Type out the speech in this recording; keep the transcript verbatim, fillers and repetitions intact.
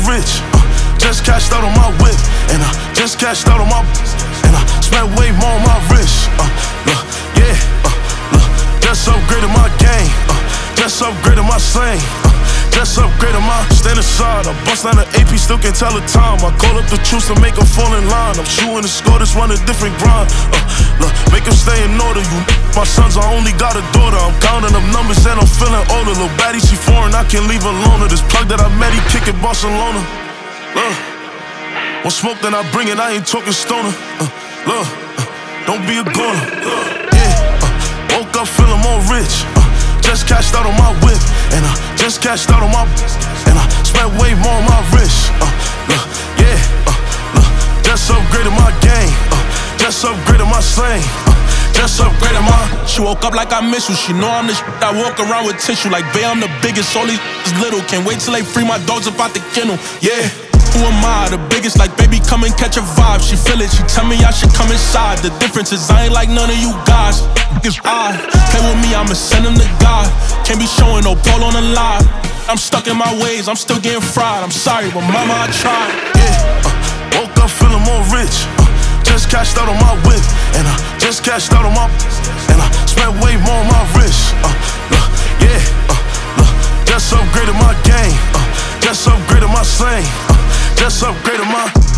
rich. Uh, just cashed out on my whip, and I just cashed out on my, and I spent way more on my wrist. Uh, look, yeah, uh, look, just upgraded my game. Uh, just upgraded my slang. Uh, Just upgraded my stand aside. I bust down the A P, still can't tell the time. I call up the troops to make them fall in line. I'm shooting the score, just run a different grind. Uh, look, make them stay in order. You my sons, I only got a daughter. I'm counting up numbers and I'm feeling older. Lil' baddie, she foreign, I can't leave alone. This plug that I met, he kick it Barcelona. Look, want smoke, then I bring it, I ain't talking stoner. Uh, look, uh, don't be a goner. Yeah, uh, woke up feeling more rich. Uh, Just cashed out on my whip, and I just cashed out on my, and I spent way more on my wrist. Uh, look, yeah, uh, look, just upgraded my game. Uh, just upgraded my slang. Uh, just upgraded my. She woke up like I miss you. She know I'm the shit. I walk around with tissue like, bae, I'm the biggest. All these is little. Can't wait till they free my dogs up out the kennel. Yeah. Who am I? The biggest, like, baby, come and catch a vibe. She feel it, she tell me I should come inside. The difference is I ain't like none of you guys. I play with me, I'ma send him to God. Can't be showing no ball on the live. I'm stuck in my ways, I'm still getting fried. I'm sorry, but mama, I tried. Yeah, uh, woke up feeling more rich. Uh, just cashed out on my whip, and I just cashed out on my, and I spent way more on my wrist. Uh, look, yeah, uh, look, just upgraded my game. Uh, just upgraded my slang. Uh, just upgraded my